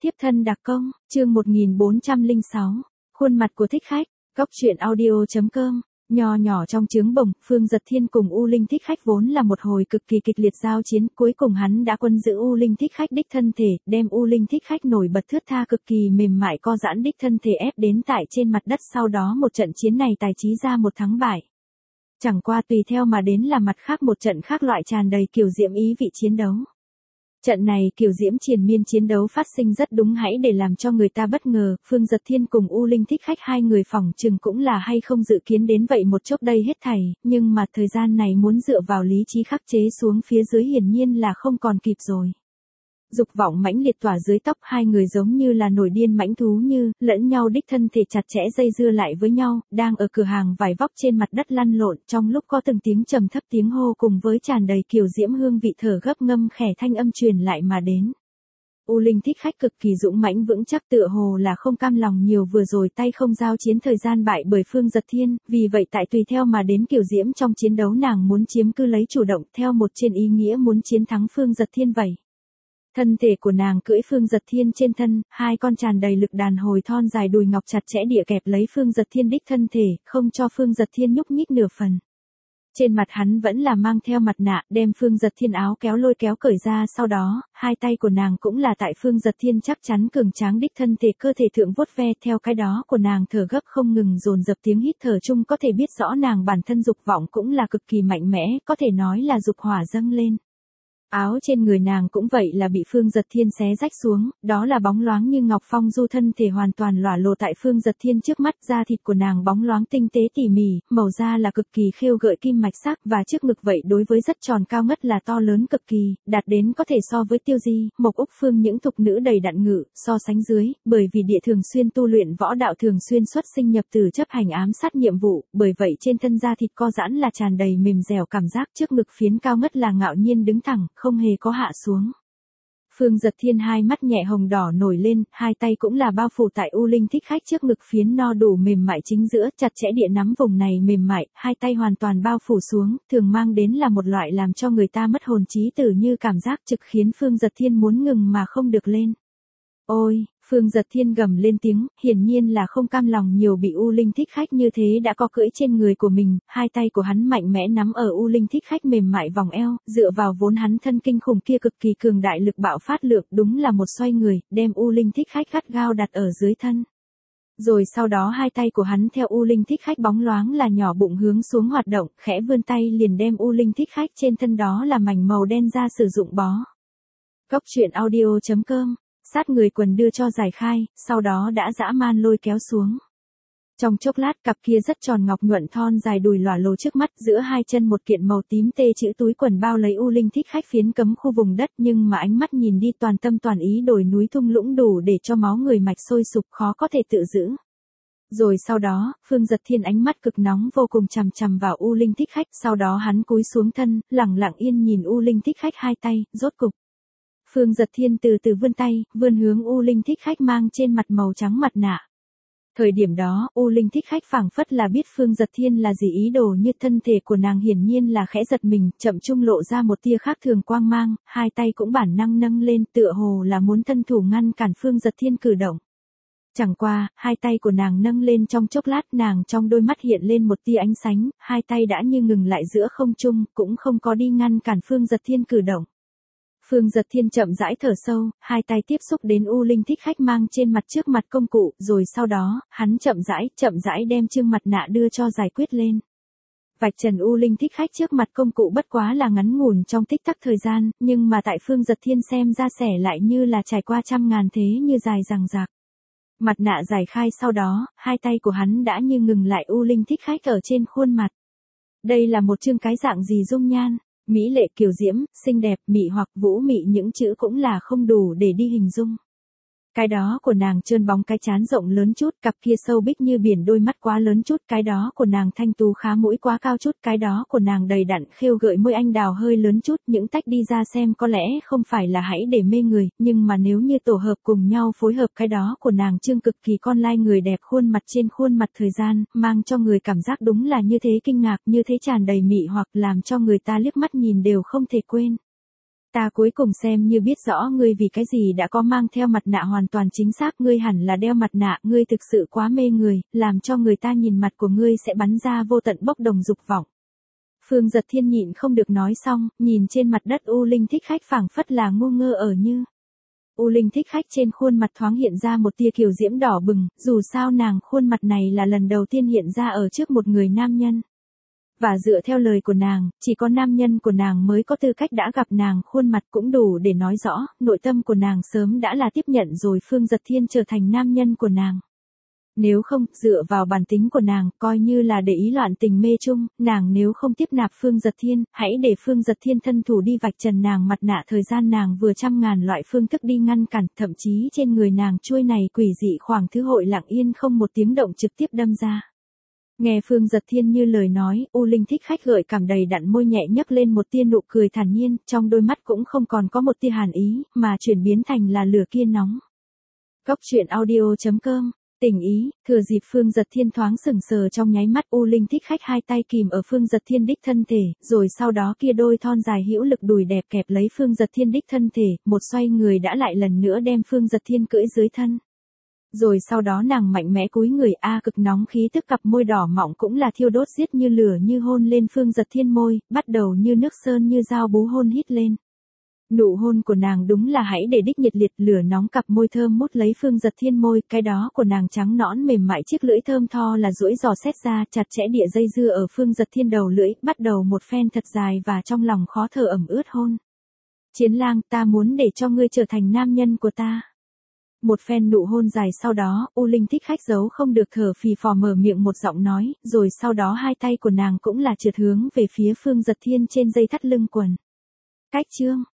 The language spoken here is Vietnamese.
Tiếp thân đặc công, chương 1406, khuôn mặt của thích khách, góc truyện audio.com. Nho nhỏ trong trướng bồng, Phương Dật Thiên cùng U Linh thích khách vốn là một hồi cực kỳ kịch liệt giao chiến, cuối cùng hắn đã quân giữ U Linh thích khách đích thân thể, đem U Linh thích khách nổi bật thướt tha cực kỳ mềm mại co giãn đích thân thể ép đến tại trên mặt đất, sau đó một trận chiến này tài trí ra một thắng bại. Chẳng qua tùy theo mà đến là mặt khác một trận khác loại tràn đầy kiều diễm ý vị chiến đấu. Trận này kiều diễm triền miên chiến đấu phát sinh rất đúng hãy để làm cho người ta bất ngờ, Phương Dật Thiên cùng U Linh thích khách hai người phỏng chừng cũng là hay không dự kiến đến vậy một chốc đây hết thảy, nhưng mà thời gian này muốn dựa vào lý trí khắc chế xuống phía dưới hiển nhiên là không còn kịp rồi. Dục vọng mãnh liệt tỏa dưới tóc, hai người giống như là nổi điên mãnh thú như, lẫn nhau đích thân thể chặt chẽ dây dưa lại với nhau, đang ở cửa hàng vải vóc trên mặt đất lăn lộn, trong lúc có từng tiếng trầm thấp tiếng hô cùng với tràn đầy kiều diễm hương vị thở gấp ngâm khẽ thanh âm truyền lại mà đến. U Linh thích khách cực kỳ dũng mãnh vững chắc, tựa hồ là không cam lòng nhiều vừa rồi tay không giao chiến thời gian bại bởi Phương Dật Thiên, vì vậy tại tùy theo mà đến kiều diễm trong chiến đấu nàng muốn chiếm cứ lấy chủ động theo một trên ý nghĩa muốn chiến thắng Phương Dật Thiên vậy. Thân thể của nàng cưỡi Phương Dật Thiên trên thân, hai con tràn đầy lực đàn hồi thon dài đùi ngọc chặt chẽ địa kẹp lấy Phương Dật Thiên đích thân thể, không cho Phương Dật Thiên nhúc nhích nửa phần. Trên mặt hắn vẫn là mang theo mặt nạ, đem Phương Dật Thiên áo kéo lôi kéo cởi ra, sau đó, hai tay của nàng cũng là tại Phương Dật Thiên chắc chắn cường tráng đích thân thể cơ thể thượng vuốt ve, theo cái đó của nàng thở gấp không ngừng dồn dập tiếng hít thở chung có thể biết rõ nàng bản thân dục vọng cũng là cực kỳ mạnh mẽ, có thể nói là dục hỏa dâng lên. Áo trên người nàng cũng vậy là bị Phương Dật Thiên xé rách xuống, đó là bóng loáng như ngọc phong du, thân thể hoàn toàn lỏa lộ tại Phương Dật Thiên trước mắt, da thịt của nàng bóng loáng tinh tế tỉ mỉ, màu da là cực kỳ khêu gợi kim mạch sắc, và trước ngực vậy đối với rất tròn cao ngất là to lớn cực kỳ, đạt đến có thể so với Tiêu Di, Mộc Úc Phương những thục nữ đầy đặn ngự, so sánh dưới, bởi vì địa thường xuyên tu luyện võ đạo thường xuyên xuất sinh nhập tử chấp hành ám sát nhiệm vụ, bởi vậy trên thân da thịt co giãn là tràn đầy mềm dẻo cảm giác, trước ngực phiến cao ngất là ngạo nhiên đứng thẳng, không hề có hạ xuống. Phương Dật Thiên hai mắt nhẹ hồng đỏ nổi lên, hai tay cũng là bao phủ tại U Linh thích khách trước ngực phiến no đủ mềm mại chính giữa, chặt chẽ địa nắm vùng này mềm mại, hai tay hoàn toàn bao phủ xuống, thường mang đến là một loại làm cho người ta mất hồn trí tử như cảm giác trực khiến Phương Dật Thiên muốn ngừng mà không được lên. Ôi, Phương Dật Thiên gầm lên tiếng, hiển nhiên là không cam lòng nhiều bị U Linh thích khách như thế đã có cưỡi trên người của mình, hai tay của hắn mạnh mẽ nắm ở U Linh thích khách mềm mại vòng eo, dựa vào vốn hắn thân kinh khủng kia cực kỳ cường đại lực bạo phát lượng, đúng là một xoay người, đem U Linh thích khách gắt gao đặt ở dưới thân. Rồi sau đó hai tay của hắn theo U Linh thích khách bóng loáng là nhỏ bụng hướng xuống hoạt động, khẽ vươn tay liền đem U Linh thích khách trên thân đó là mảnh màu đen ra sử dụng bó. Góc truyện audio.com. Sát người quần đưa cho giải khai, sau đó đã dã man lôi kéo xuống. Trong chốc lát cặp kia rất tròn ngọc nhuận thon dài đùi lòa lồ trước mắt, giữa hai chân một kiện màu tím tê chữ túi quần bao lấy U Linh thích khách phiến cấm khu vùng đất, nhưng mà ánh mắt nhìn đi toàn tâm toàn ý đồi núi thung lũng đủ để cho máu người mạch sôi sục khó có thể tự giữ. Rồi sau đó, Phương Dật Thiên ánh mắt cực nóng vô cùng chằm chằm vào U Linh thích khách, sau đó hắn cúi xuống thân, lẳng lặng yên nhìn U Linh thích khách hai tay, rốt cục. Phương Dật Thiên từ từ vươn tay, vươn hướng U Linh thích khách mang trên mặt màu trắng mặt nạ. Thời điểm đó, U Linh thích khách phảng phất là biết Phương Dật Thiên là gì ý đồ, như thân thể của nàng hiển nhiên là khẽ giật mình, chậm trung lộ ra một tia khác thường quang mang, hai tay cũng bản năng nâng lên tựa hồ là muốn thân thủ ngăn cản Phương Dật Thiên cử động. Chẳng qua, hai tay của nàng nâng lên trong chốc lát, nàng trong đôi mắt hiện lên một tia ánh sáng, hai tay đã như ngừng lại giữa không trung, cũng không có đi ngăn cản Phương Dật Thiên cử động. Phương Dật Thiên chậm rãi thở sâu, hai tay tiếp xúc đến U Linh thích khách mang trên mặt trước mặt công cụ, rồi sau đó, hắn chậm rãi đem chương mặt nạ đưa cho giải quyết lên. Vạch trần U Linh thích khách trước mặt công cụ bất quá là ngắn ngủn trong tích tắc thời gian, nhưng mà tại Phương Dật Thiên xem ra xẻ lại như là trải qua trăm ngàn thế như dài dằng dặc. Mặt nạ giải khai sau đó, hai tay của hắn đã như ngừng lại U Linh thích khách ở trên khuôn mặt. Đây là một chương cái dạng gì dung nhan? Mỹ lệ kiều diễm, xinh đẹp, mị hoặc vũ mị những chữ cũng là không đủ để đi hình dung. Cái đó của nàng trơn bóng cái trán rộng lớn chút, cặp kia sâu bích như biển đôi mắt quá lớn chút, cái đó của nàng thanh tú khá mũi quá cao chút, cái đó của nàng đầy đặn khêu gợi môi anh đào hơi lớn chút, những tách đi ra xem có lẽ không phải là hãy để mê người, nhưng mà nếu như tổ hợp cùng nhau phối hợp cái đó của nàng trương cực kỳ con lai người đẹp khuôn mặt trên khuôn mặt thời gian, mang cho người cảm giác đúng là như thế kinh ngạc, như thế tràn đầy mị hoặc làm cho người ta liếc mắt nhìn đều không thể quên. Ta cuối cùng xem như biết rõ ngươi vì cái gì đã có mang theo mặt nạ hoàn toàn chính xác, ngươi hẳn là đeo mặt nạ, ngươi thực sự quá mê người, làm cho người ta nhìn mặt của ngươi sẽ bắn ra vô tận bốc đồng dục vọng. Phương Giật Thiên nhịn không được nói xong, nhìn trên mặt đất U Linh Thích Khách phảng phất là ngu ngơ ở như. U Linh Thích Khách trên khuôn mặt thoáng hiện ra một tia kiều diễm đỏ bừng, dù sao nàng khuôn mặt này là lần đầu tiên hiện ra ở trước một người nam nhân. Và dựa theo lời của nàng, chỉ có nam nhân của nàng mới có tư cách đã gặp nàng, khuôn mặt cũng đủ để nói rõ, nội tâm của nàng sớm đã là tiếp nhận rồi Phương Giật Thiên trở thành nam nhân của nàng. Nếu không, dựa vào bản tính của nàng, coi như là để ý loạn tình mê chung, nàng nếu không tiếp nạp Phương Giật Thiên, hãy để Phương Giật Thiên thân thủ đi vạch trần nàng mặt nạ, thời gian nàng vừa trăm ngàn loại phương thức đi ngăn cản, thậm chí trên người nàng chuôi này quỷ dị khoảng thứ hội lặng yên không một tiếng động trực tiếp đâm ra. Nghe Phương Giật Thiên như lời nói, U Linh Thích Khách gợi cảm đầy đặn môi nhẹ nhấc lên một tia nụ cười thản nhiên, trong đôi mắt cũng không còn có một tia hàn ý, mà chuyển biến thành là lửa kia nóng. Góc truyện audio.com Tình ý, thừa dịp Phương Giật Thiên thoáng sững sờ trong nháy mắt, U Linh Thích Khách hai tay kìm ở Phương Giật Thiên đích thân thể, rồi sau đó kia đôi thon dài hữu lực đùi đẹp kẹp lấy Phương Giật Thiên đích thân thể, một xoay người đã lại lần nữa đem Phương Giật Thiên cưỡi dưới thân. Rồi sau đó nàng mạnh mẽ cúi người cực nóng khí tức, cặp môi đỏ mọng cũng là thiêu đốt giết như lửa như hôn lên Phương Giật Thiên môi, bắt đầu như nước sơn như dao bú hôn hít lên. Nụ hôn của nàng đúng là hãy để đích nhiệt liệt, lửa nóng, cặp môi thơm mút lấy Phương Giật Thiên môi, cái đó của nàng trắng nõn mềm mại, chiếc lưỡi thơm tho là duỗi dò xét ra, chặt chẽ địa dây dưa ở Phương Giật Thiên đầu lưỡi, bắt đầu một phen thật dài và trong lòng khó thở ẩm ướt hôn. Chiến lang, ta muốn để cho ngươi trở thành nam nhân của ta. Một phen nụ hôn dài sau đó, U Linh Thích Khách giấu không được thở phì phò mở miệng một giọng nói, rồi sau đó hai tay của nàng cũng là trượt hướng về phía Phương Giật Thiên trên dây thắt lưng quần. Cách chương